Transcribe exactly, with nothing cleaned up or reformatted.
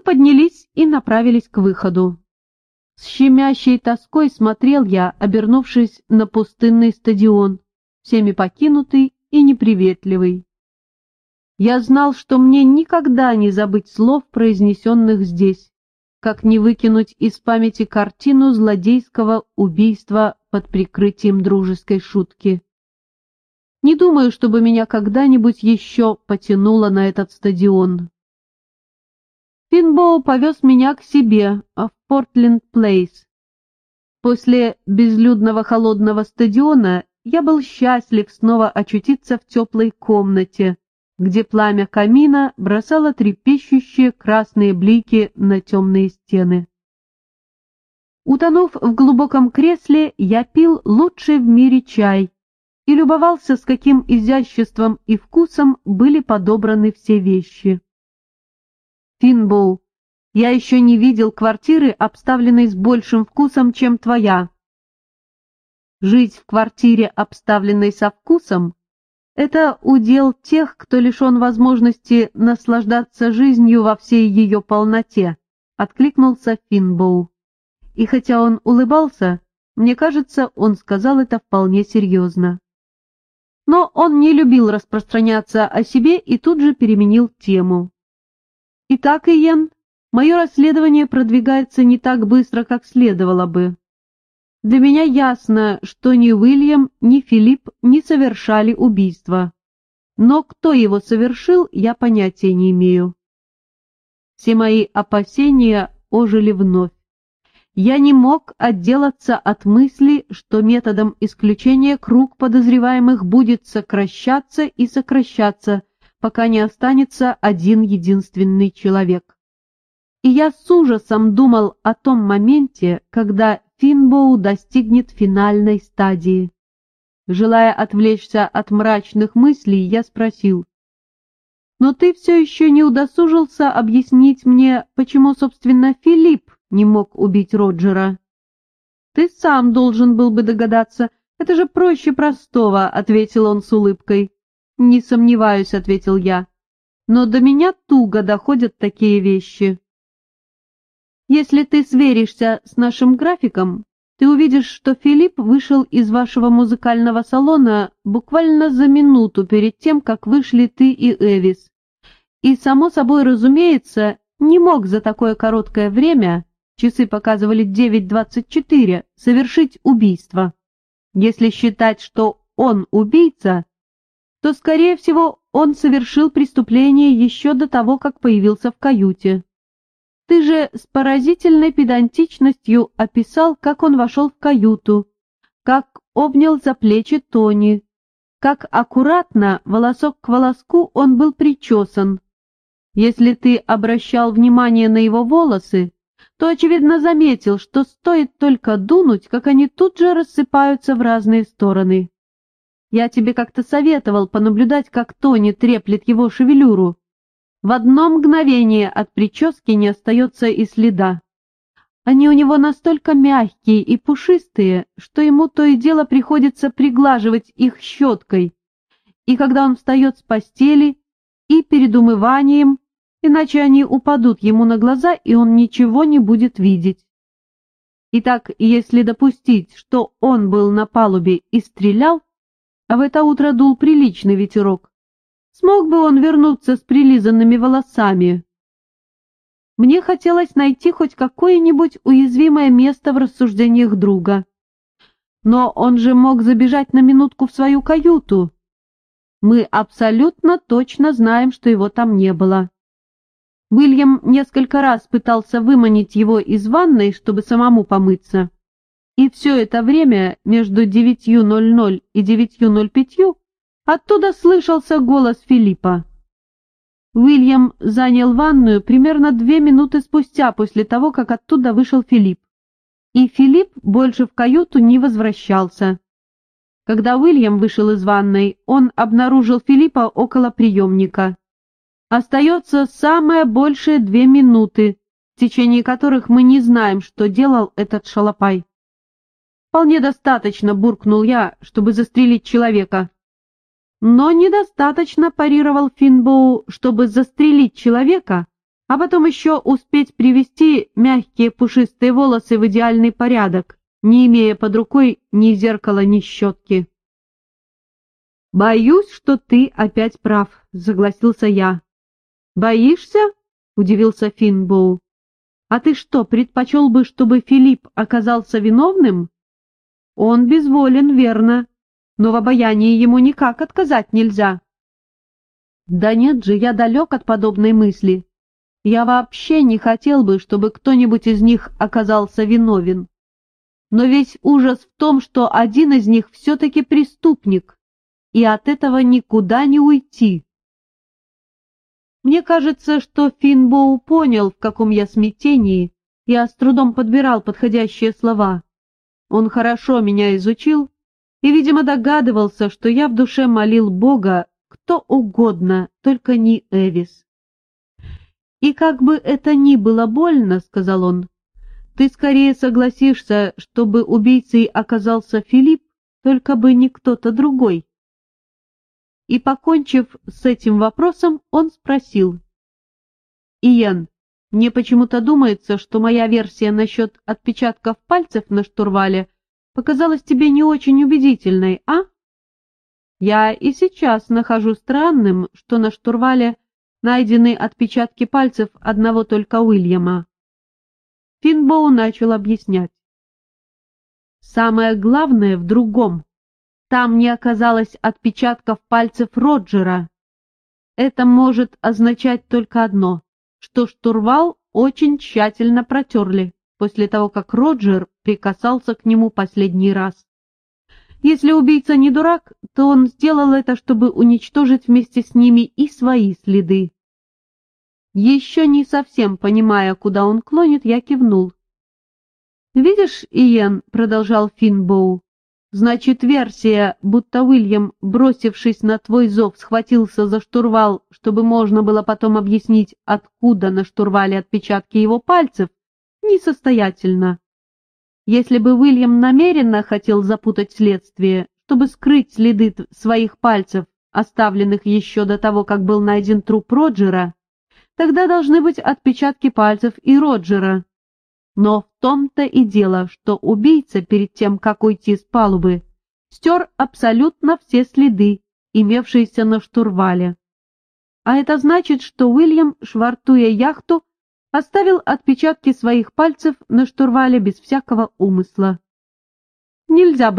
поднялись и направились к выходу. С щемящей тоской смотрел я, обернувшись на пустынный стадион, всеми покинутый и неприветливый. Я знал, что мне никогда не забыть слов, произнесенных здесь, как не выкинуть из памяти картину злодейского убийства под прикрытием дружеской шутки. Не думаю, чтобы меня когда-нибудь еще потянуло на этот стадион. Финбоу повез меня к себе в Портленд-Плейс. После безлюдного холодного стадиона я был счастлив снова очутиться в теплой комнате, где пламя камина бросало трепещущие красные блики на темные стены. Утонув в глубоком кресле, я пил лучший в мире чай и любовался, с каким изяществом и вкусом были подобраны все вещи. Финбоу, я еще не видел квартиры, обставленной с большим вкусом, чем твоя. Жить в квартире, обставленной со вкусом, это удел тех, кто лишен возможности наслаждаться жизнью во всей ее полноте, откликнулся Финбоу. И хотя он улыбался, мне кажется, он сказал это вполне серьезно. Но он не любил распространяться о себе и тут же переменил тему. Итак, Иен, мое расследование продвигается не так быстро, как следовало бы. Для меня ясно, что ни Уильям, ни Филипп не совершали убийство. Но кто его совершил, я понятия не имею. Все мои опасения ожили вновь. Я не мог отделаться от мысли, что методом исключения круг подозреваемых будет сокращаться и сокращаться, пока не останется один единственный человек. И я с ужасом думал о том моменте, когда Финбоу достигнет финальной стадии. Желая отвлечься от мрачных мыслей, я спросил: «Но ты все еще не удосужился объяснить мне, почему, собственно, Филипп не мог убить Роджера?» «Ты сам должен был бы догадаться, это же проще простого», — ответил он с улыбкой. «Не сомневаюсь», — ответил я, — «но до меня туго доходят такие вещи». «Если ты сверишься с нашим графиком, ты увидишь, что Филипп вышел из вашего музыкального салона буквально за минуту перед тем, как вышли ты и Эвис. И, само собой разумеется, не мог за такое короткое время, часы показывали девять двадцать четыре, совершить убийство. Если считать, что он убийца, то, скорее всего, он совершил преступление еще до того, как появился в каюте. Ты же с поразительной педантичностью описал, как он вошел в каюту, как обнял за плечи Тони, как аккуратно, волосок к волоску, он был причесан. Если ты обращал внимание на его волосы, то, очевидно, заметил, что стоит только дунуть, как они тут же рассыпаются в разные стороны. Я тебе как-то советовал понаблюдать, как Тони треплет его шевелюру. В одно мгновение от прически не остается и следа. Они у него настолько мягкие и пушистые, что ему то и дело приходится приглаживать их щеткой, и когда он встает с постели, и перед умыванием, иначе они упадут ему на глаза, и он ничего не будет видеть. Итак, если допустить, что он был на палубе и стрелял, а в это утро дул приличный ветерок, смог бы он вернуться с прилизанными волосами? Мне хотелось найти хоть какое-нибудь уязвимое место в рассуждениях друга. Но он же мог забежать на минутку в свою каюту. Мы абсолютно точно знаем, что его там не было. Уильям несколько раз пытался выманить его из ванной, чтобы самому помыться. И все это время между девятью ноль ноль и девятью ноль пять оттуда слышался голос Филиппа. Уильям занял ванную примерно две минуты спустя после того, как оттуда вышел Филипп. И Филипп больше в каюту не возвращался. Когда Уильям вышел из ванной, он обнаружил Филиппа около приемника. Остается самое большее две минуты, в течение которых мы не знаем, что делал этот шалопай. «Вполне достаточно», — буркнул я, — «чтобы застрелить человека». «Но недостаточно», — парировал Финбоу, — «чтобы застрелить человека, а потом еще успеть привести мягкие пушистые волосы в идеальный порядок, не имея под рукой ни зеркала, ни щетки. «Боюсь, что ты опять прав», — согласился я. «Боишься?» — удивился Финбоу. «А ты что, предпочел бы, чтобы Филипп оказался виновным?» «Он безволен, верно, но в обаянии ему никак отказать нельзя». «Да нет же, я далек от подобной мысли. Я вообще не хотел бы, чтобы кто-нибудь из них оказался виновен. Но весь ужас в том, что один из них все-таки преступник, и от этого никуда не уйти». Мне кажется, что Финбоу понял, в каком я смятении, я с трудом подбирал подходящие слова. Он хорошо меня изучил и, видимо, догадывался, что я в душе молил Бога кто угодно, только не Эвис. «И как бы это ни было больно, — сказал он, — ты скорее согласишься, чтобы убийцей оказался Филипп, только бы не кто-то другой». И, покончив с этим вопросом, он спросил: «Иен, мне почему-то думается, что моя версия насчет отпечатков пальцев на штурвале показалась тебе не очень убедительной, а? Я и сейчас нахожу странным, что на штурвале найдены отпечатки пальцев одного только Уильяма». Финбоу начал объяснять. «Самое главное в другом. Там не оказалось отпечатков пальцев Роджера. Это может означать только одно, что штурвал очень тщательно протерли после того, как Роджер прикасался к нему последний раз. Если убийца не дурак, то он сделал это, чтобы уничтожить вместе с ними и свои следы». Еще не совсем понимая, куда он клонит, я кивнул. «Видишь, Иен, — продолжал Финбоу, — значит, версия, будто Уильям, бросившись на твой зов, схватился за штурвал, чтобы можно было потом объяснить, откуда на штурвале отпечатки его пальцев, несостоятельна. Если бы Уильям намеренно хотел запутать следствие, чтобы скрыть следы своих пальцев, оставленных еще до того, как был найден труп Роджера, тогда должны быть отпечатки пальцев и Роджера. Но в том-то и дело, что убийца перед тем, как уйти с палубы, стер абсолютно все следы, имевшиеся на штурвале. А это значит, что Уильям, швартуя яхту, оставил отпечатки своих пальцев на штурвале без всякого умысла. Нельзя было